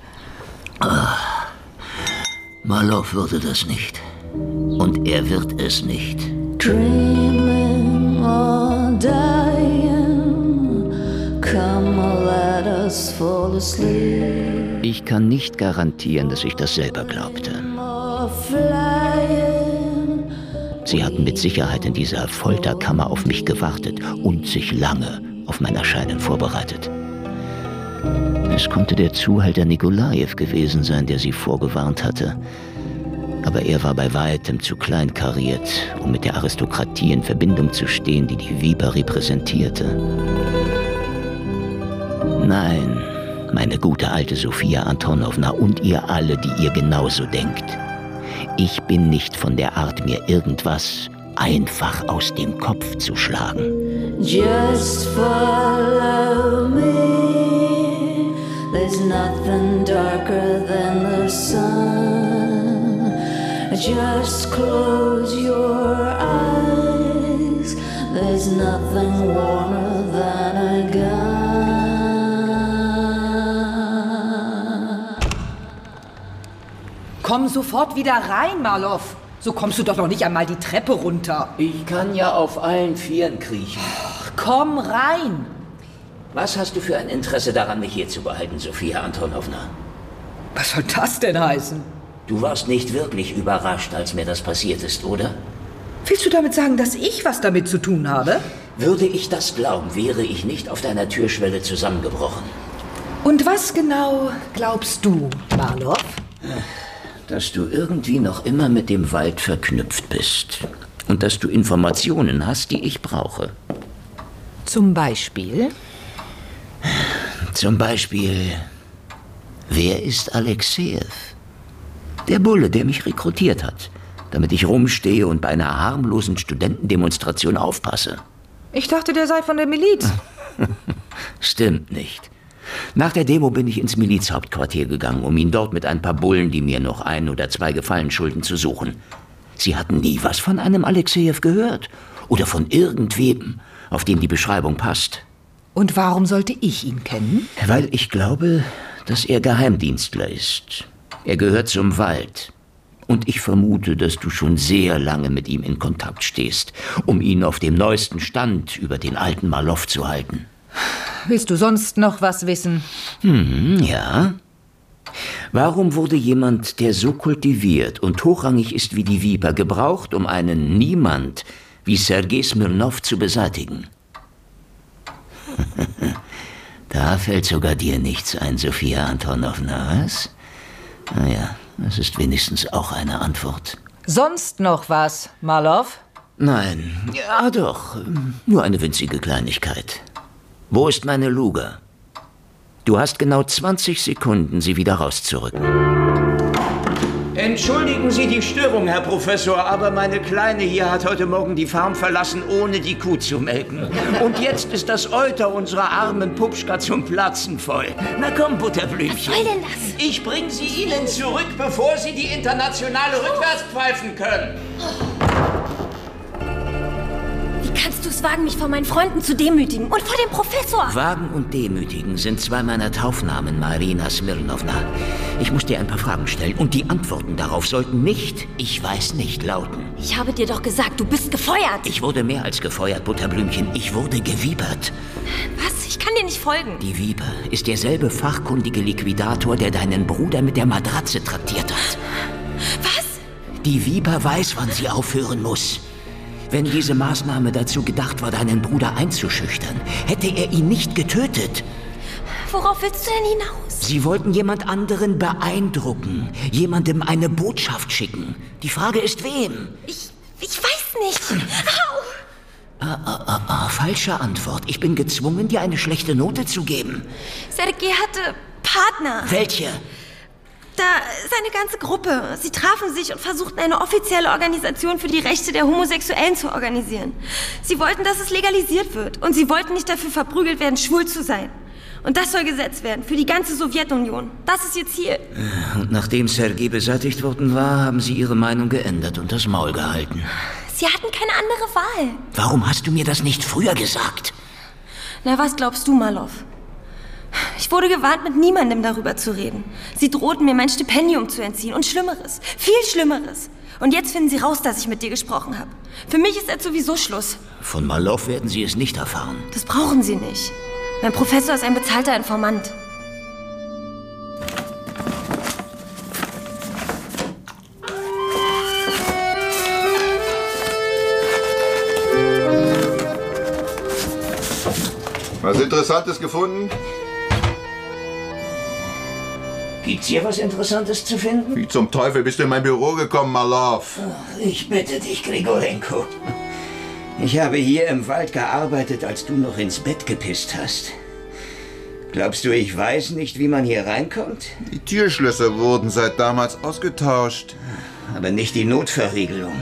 Marlow würde das nicht. Und er wird es nicht. Dreaming or dying, come let us fall asleep. Ich kann nicht garantieren, dass ich das selber glaubte. Sie hatten mit Sicherheit in dieser Folterkammer auf mich gewartet und sich lange auf mein Erscheinen vorbereitet. Es konnte der Zuhälter Nikolajew gewesen sein, der sie vorgewarnt hatte. Aber er war bei weitem zu kleinkariert, um mit der Aristokratie in Verbindung zu stehen, die die Viper repräsentierte. Nein, meine gute alte Sofia Antonowna und ihr alle, die ihr genauso denkt. Ich bin nicht von der Art, mir irgendwas einfach aus dem Kopf zu schlagen. Just follow me. There's nothing darker than the sun. Just close your eyes. There's nothing warmer than a gun. Komm sofort wieder rein, Marlow. So kommst du doch noch nicht einmal die Treppe runter. Ich kann ja auf allen Vieren kriechen. Komm rein. Was hast du für ein Interesse daran, mich hier zu behalten, Sofia Antonowna? Was soll das denn heißen? Du warst nicht wirklich überrascht, als mir das passiert ist, oder? Willst du damit sagen, dass ich was damit zu tun habe? Würde ich das glauben, wäre ich nicht auf deiner Türschwelle zusammengebrochen. Und was genau glaubst du, Marlow? Dass du irgendwie noch immer mit dem Wald verknüpft bist. Und dass du Informationen hast, die ich brauche. Zum Beispiel? Zum Beispiel, wer ist Alexejew? Der Bulle, der mich rekrutiert hat, damit ich rumstehe und bei einer harmlosen Studentendemonstration aufpasse. Ich dachte, der sei von der Miliz. Stimmt nicht. Nach der Demo bin ich ins Milizhauptquartier gegangen, um ihn dort mit ein paar Bullen, die mir noch 1 oder 2 Gefallen schulden, zu suchen. Sie hatten nie was von einem Alexejew gehört. Oder von irgendwem, auf dem die Beschreibung passt. Und warum sollte ich ihn kennen? Weil ich glaube, dass er Geheimdienstler ist. Er gehört zum Wald. Und ich vermute, dass du schon sehr lange mit ihm in Kontakt stehst, um ihn auf dem neuesten Stand über den alten Marlow zu halten. Willst du sonst noch was wissen? Ja. Warum wurde jemand, der so kultiviert und hochrangig ist wie die Viper, gebraucht, um einen Niemand wie Sergei Smirnow zu beseitigen? Da fällt sogar dir nichts ein, Sofia Antonowna, was? Naja, das ist wenigstens auch eine Antwort. Sonst noch was, Marloff? Nein, ja doch, nur eine winzige Kleinigkeit. Wo ist meine Luger? Du hast genau 20 Sekunden, sie wieder rauszurücken. Entschuldigen Sie die Störung, Herr Professor, aber meine Kleine hier hat heute Morgen die Farm verlassen, ohne die Kuh zu melken. Und jetzt ist das Euter unserer armen Pupschka zum Platzen voll. Na komm, Butterblümchen. Was soll denn das? Ich bring sie Ihnen zurück, bevor Sie die Internationale rückwärts pfeifen können. Wie kannst du es wagen, mich vor meinen Freunden zu demütigen und vor dem Professor? Wagen und demütigen sind zwei meiner Taufnamen, Marina Smirnovna. Ich muss dir ein paar Fragen stellen und die Antworten darauf sollten nicht, ich weiß nicht, lauten. Ich habe dir doch gesagt, du bist gefeuert. Ich wurde mehr als gefeuert, Butterblümchen. Ich wurde gewiebert. Was? Ich kann dir nicht folgen. Die Viper ist derselbe fachkundige Liquidator, der deinen Bruder mit der Matratze traktiert hat. Was? Die Viper weiß, wann sie aufhören muss. Wenn diese Maßnahme dazu gedacht war, deinen Bruder einzuschüchtern, hätte er ihn nicht getötet. Worauf willst du denn hinaus? Sie wollten jemand anderen beeindrucken, jemandem eine Botschaft schicken. Die Frage ist, wem? Ich weiß nicht. Au! Falsche Antwort. Ich bin gezwungen, dir eine schlechte Note zu geben. Sergei hatte Partner. Welche? Da seine ganze Gruppe. Sie trafen sich und versuchten, eine offizielle Organisation für die Rechte der Homosexuellen zu organisieren. Sie wollten, dass es legalisiert wird. Und sie wollten nicht dafür verprügelt werden, schwul zu sein. Und das soll gesetzt werden, für die ganze Sowjetunion. Das ist ihr Ziel. Und nachdem Sergei beseitigt worden war, haben sie ihre Meinung geändert und das Maul gehalten. Sie hatten keine andere Wahl. Warum hast du mir das nicht früher gesagt? Na, was glaubst du, Marloff? Ich wurde gewarnt, mit niemandem darüber zu reden. Sie drohten mir, mein Stipendium zu entziehen und Schlimmeres, viel Schlimmeres. Und jetzt finden sie raus, dass ich mit dir gesprochen habe. Für mich ist jetzt sowieso Schluss. Von Marloff werden sie es nicht erfahren. Das brauchen sie nicht. Mein Professor ist ein bezahlter Informant. Was Interessantes gefunden? Gibt's hier was Interessantes zu finden? Wie zum Teufel bist du in mein Büro gekommen, Marloff? Ich bitte dich, Grigorenko. Ich habe hier im Wald gearbeitet, als du noch ins Bett gepisst hast. Glaubst du, ich weiß nicht, wie man hier reinkommt? Die Türschlösser wurden seit damals ausgetauscht. Aber nicht die Notverriegelung.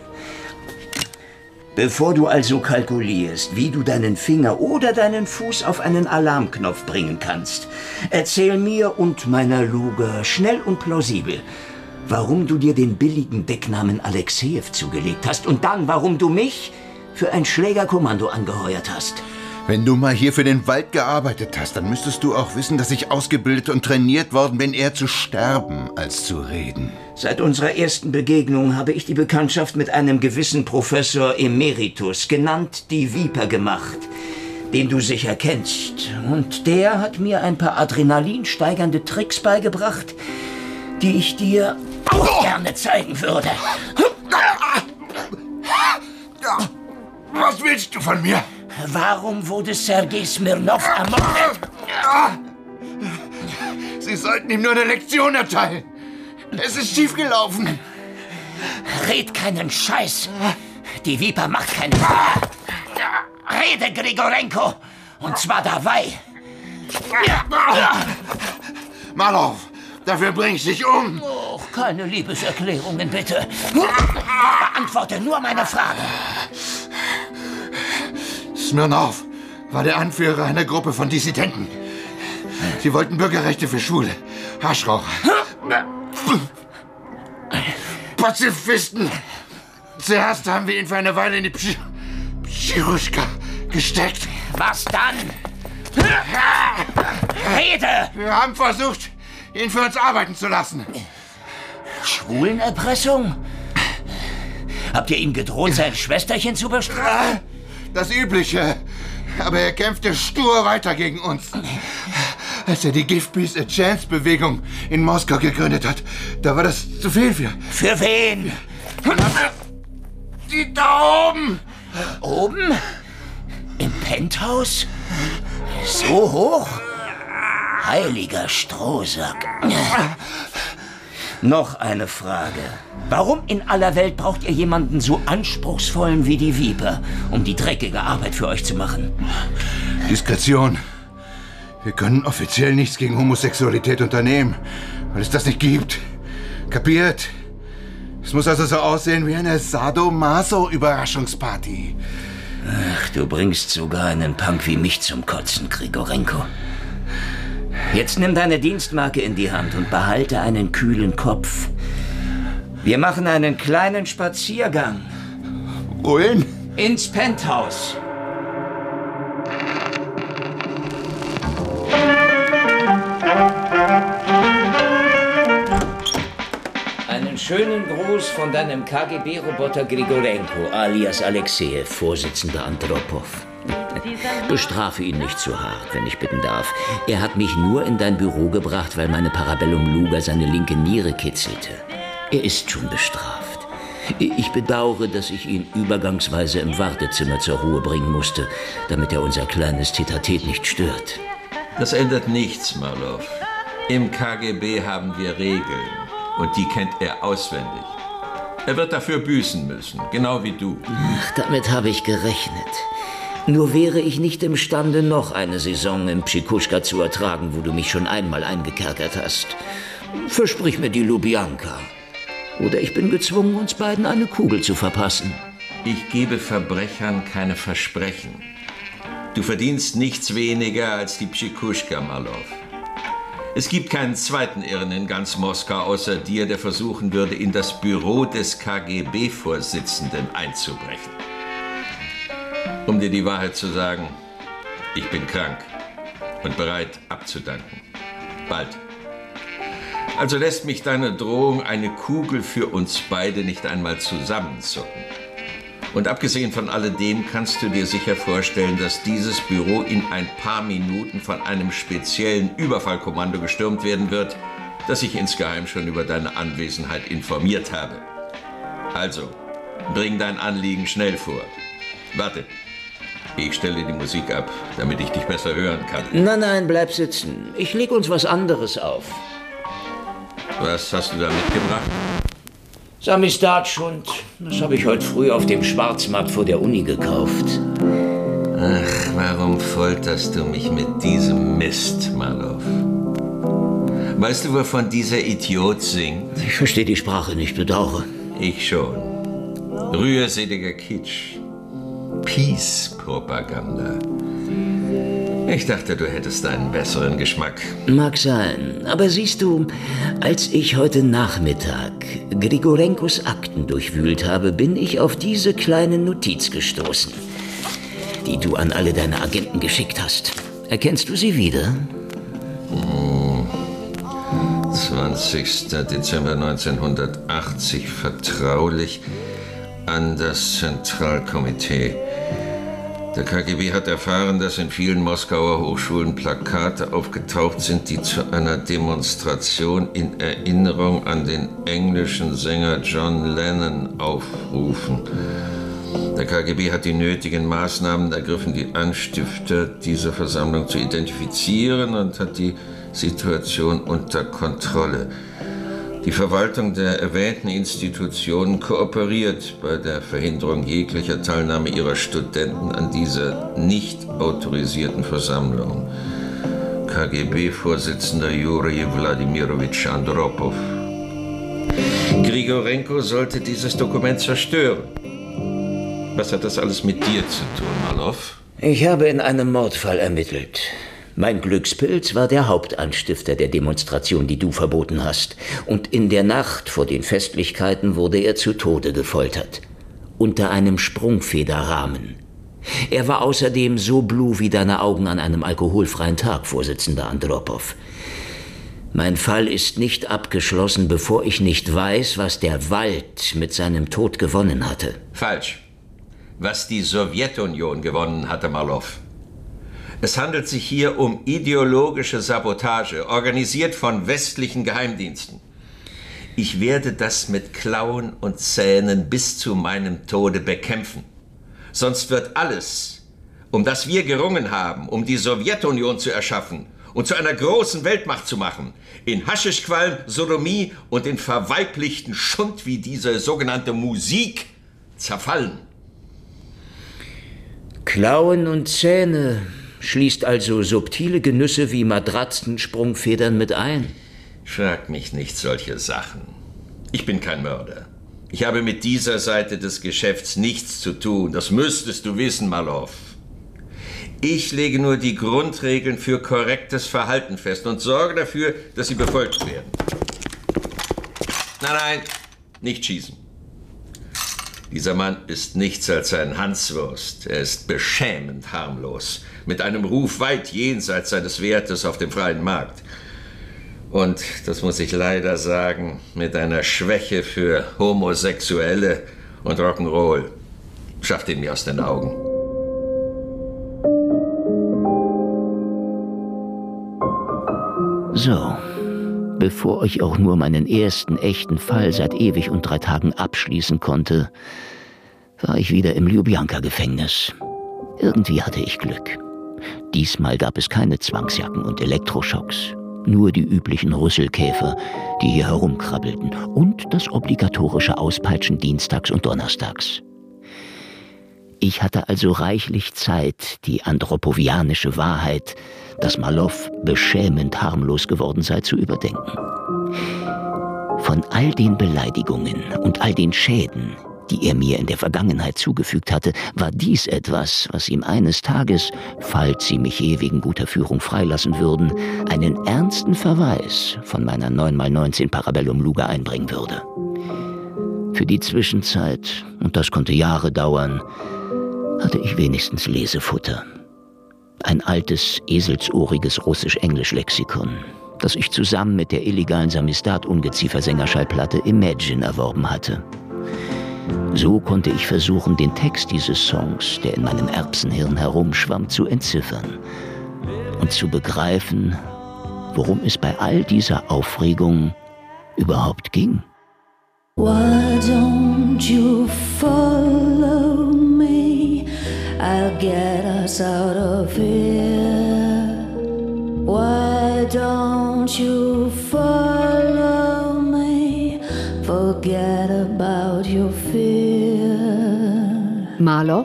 Bevor du also kalkulierst, wie du deinen Finger oder deinen Fuß auf einen Alarmknopf bringen kannst, erzähl mir und meiner Luger schnell und plausibel, warum du dir den billigen Decknamen Alexejew zugelegt hast und dann, warum du mich für ein Schlägerkommando angeheuert hast. Wenn du mal hier für den Wald gearbeitet hast, dann müsstest du auch wissen, dass ich ausgebildet und trainiert worden bin, eher zu sterben als zu reden. Seit unserer ersten Begegnung habe ich die Bekanntschaft mit einem gewissen Professor Emeritus, genannt die Viper, gemacht, den du sicher kennst. Und der hat mir ein paar adrenalinsteigernde Tricks beigebracht, die ich dir auch gerne zeigen würde. Was willst du von mir? Warum wurde Sergei Smirnov ermordet? Sie sollten ihm nur eine Lektion erteilen. Es ist schiefgelaufen. Red keinen Scheiß. Die Viper macht keinen... Rede, Grigorenko. Und zwar dabei. Marloff, dafür bring ich dich um. Oh, keine Liebeserklärungen, bitte. Beantworte nur meine Frage. Smirnov war der Anführer einer Gruppe von Dissidenten. Sie wollten Bürgerrechte für Schwule, Haschraucher, Pazifisten. Zuerst haben wir ihn für eine Weile in die Pschiruschka gesteckt. Was dann? Rede! Wir haben versucht, ihn für uns arbeiten zu lassen. Schwulenerpressung? Habt ihr ihm gedroht, sein Schwesterchen zu bestrafen? Das Übliche. Aber er kämpfte stur weiter gegen uns. Als er die Give Peace a Chance-Bewegung in Moskau gegründet hat, da war das zu viel für... Für wen? Die da oben! Oben? Im Penthouse? So hoch? Heiliger Strohsack. Noch eine Frage. Warum in aller Welt braucht ihr jemanden so anspruchsvollen wie die Viper, um die dreckige Arbeit für euch zu machen? Diskretion. Wir können offiziell nichts gegen Homosexualität unternehmen, weil es das nicht gibt. Kapiert? Es muss also so aussehen wie eine Sadomaso-Überraschungsparty. Ach, du bringst sogar einen Punk wie mich zum Kotzen, Grigorenko. Jetzt nimm deine Dienstmarke in die Hand und behalte einen kühlen Kopf. Wir machen einen kleinen Spaziergang. Wohin? Ins Penthouse. Einen schönen Gruß von deinem KGB-Roboter Grigorenko, alias Alexejew, Vorsitzender Andropov. Bestrafe ihn nicht zu hart, wenn ich bitten darf. Er hat mich nur in dein Büro gebracht, weil meine Parabellum-Luger seine linke Niere kitzelte. Er ist schon bestraft. Ich bedauere, dass ich ihn übergangsweise im Wartezimmer zur Ruhe bringen musste, damit er unser kleines Tete-a-Tete nicht stört. Das ändert nichts, Marlow. Im KGB haben wir Regeln und die kennt er auswendig. Er wird dafür büßen müssen, genau wie du. Ach, damit habe ich gerechnet. Nur wäre ich nicht imstande, noch eine Saison im Pschikuschka zu ertragen, wo du mich schon einmal eingekerkert hast. Versprich mir die Lubjanka. Oder ich bin gezwungen, uns beiden eine Kugel zu verpassen. Ich gebe Verbrechern keine Versprechen. Du verdienst nichts weniger als die Pschikuschka, Marlow. Es gibt keinen zweiten Irren in ganz Moskau außer dir, der versuchen würde, in das Büro des KGB-Vorsitzenden einzubrechen. Um dir die Wahrheit zu sagen, ich bin krank und bereit abzudanken. Bald. Also lässt mich deine Drohung, eine Kugel für uns beide nicht einmal zusammenzucken. Und abgesehen von alledem kannst du dir sicher vorstellen, dass dieses Büro in ein paar Minuten von einem speziellen Überfallkommando gestürmt werden wird, das ich insgeheim schon über deine Anwesenheit informiert habe. Also, bring dein Anliegen schnell vor. Warte. Ich stelle die Musik ab, damit ich dich besser hören kann. Nein, bleib sitzen. Ich leg uns was anderes auf. Was hast du da mitgebracht? Samisdatschhund. Das habe ich heute früh auf dem Schwarzmarkt vor der Uni gekauft. Ach, warum folterst du mich mit diesem Mist, Marlow? Weißt du, wovon dieser Idiot singt? Ich verstehe die Sprache nicht, bedauere. Ich schon. Rührseliger Kitsch. Peace-Propaganda. Ich dachte, du hättest einen besseren Geschmack. Mag sein, aber siehst du, als ich heute Nachmittag Grigorenkos Akten durchwühlt habe, bin ich auf diese kleine Notiz gestoßen, die du an alle deine Agenten geschickt hast. Erkennst du sie wieder? 20. Dezember 1980, vertraulich an das Zentralkomitee. Der KGB hat erfahren, dass in vielen Moskauer Hochschulen Plakate aufgetaucht sind, die zu einer Demonstration in Erinnerung an den englischen Sänger John Lennon aufrufen. Der KGB hat die nötigen Maßnahmen ergriffen, die Anstifter dieser Versammlung zu identifizieren und hat die Situation unter Kontrolle. Die Verwaltung der erwähnten Institutionen kooperiert bei der Verhinderung jeglicher Teilnahme ihrer Studenten an dieser nicht autorisierten Versammlung. KGB-Vorsitzender Jurij Wladimirovich Andropov. Grigorenko sollte dieses Dokument zerstören. Was hat das alles mit dir zu tun, Marlow? Ich habe in einem Mordfall ermittelt. Mein Glückspilz war der Hauptanstifter der Demonstration, die du verboten hast. Und in der Nacht vor den Festlichkeiten wurde er zu Tode gefoltert. Unter einem Sprungfederrahmen. Er war außerdem so blue wie deine Augen an einem alkoholfreien Tag, Vorsitzender Andropov. Mein Fall ist nicht abgeschlossen, bevor ich nicht weiß, was der Wald mit seinem Tod gewonnen hatte. Falsch. Was die Sowjetunion gewonnen hatte, Marlow. Es handelt sich hier um ideologische Sabotage, organisiert von westlichen Geheimdiensten. Ich werde das mit Klauen und Zähnen bis zu meinem Tode bekämpfen. Sonst wird alles, um das wir gerungen haben, um die Sowjetunion zu erschaffen, und zu einer großen Weltmacht zu machen. In Haschischqualm, Sodomie und in verweiblichten Schund wie diese sogenannte Musik zerfallen. Klauen und Zähne schließt also subtile Genüsse wie Matratzen, Sprungfedern mit ein? Frag mich nicht solche Sachen. Ich bin kein Mörder. Ich habe mit dieser Seite des Geschäfts nichts zu tun. Das müsstest du wissen, Maloff. Ich lege nur die Grundregeln für korrektes Verhalten fest und sorge dafür, dass sie befolgt werden. Nein, nicht schießen. Dieser Mann ist nichts als ein Hanswurst. Er ist beschämend harmlos, mit einem Ruf weit jenseits seines Wertes auf dem freien Markt. Und, das muss ich leider sagen, mit einer Schwäche für Homosexuelle und Rock'n'Roll. Schafft ihn mir aus den Augen. So, bevor ich auch nur meinen ersten echten Fall seit ewig und 3 Tagen abschließen konnte, war ich wieder im Ljubljanka-Gefängnis. Irgendwie hatte ich Glück. Diesmal gab es keine Zwangsjacken und Elektroschocks. Nur die üblichen Rüsselkäfer, die hier herumkrabbelten, und das obligatorische Auspeitschen dienstags und donnerstags. Ich hatte also reichlich Zeit, die anthropovianische Wahrheit, dass Maloff beschämend harmlos geworden sei, zu überdenken. Von all den Beleidigungen und all den Schäden, die er mir in der Vergangenheit zugefügt hatte, war dies etwas, was ihm eines Tages, falls sie mich je wegen guter Führung freilassen würden, einen ernsten Verweis von meiner 9x19 Parabellum Luga einbringen würde. Für die Zwischenzeit, und das konnte Jahre dauern, hatte ich wenigstens Lesefutter. Ein altes, eselsohriges Russisch-Englisch-Lexikon, das ich zusammen mit der illegalen Samistat-Ungeziefer-Sängerschallplatte Imagine erworben hatte. So konnte ich versuchen, den Text dieses Songs, der in meinem Erbsenhirn herumschwamm, zu entziffern und zu begreifen, worum es bei all dieser Aufregung überhaupt ging. Why don't you follow me? I'll get us out of here. Why don't you follow me? Forget about your fear. Maloff,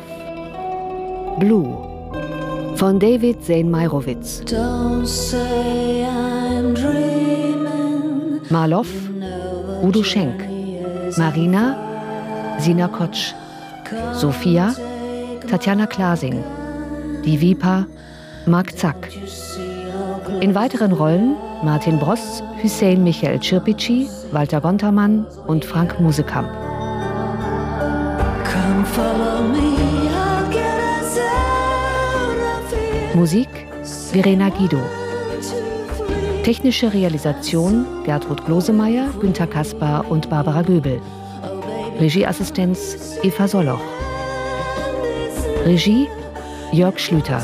Blue von David Zane Meyerowitz. Don't say I'm dreaming. Maloff, Udo Schenk. Marina, Sina Kotsch. Sophia, Tatjana Klasing. Die Vipa, Mark Zack. In weiteren Rollen Martin Bross, Hüseyin Michael Çirpici, Walter Gontermann und Frank Musekamp. Musik Verena Guido. Technische Realisation Gertrud Glosemeyer, Günter Kaspar und Barbara Göbel. Regieassistenz Eva Soloch. Regie Jörg Schlüter.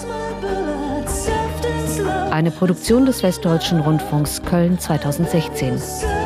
Eine Produktion des Westdeutschen Rundfunks Köln 2016.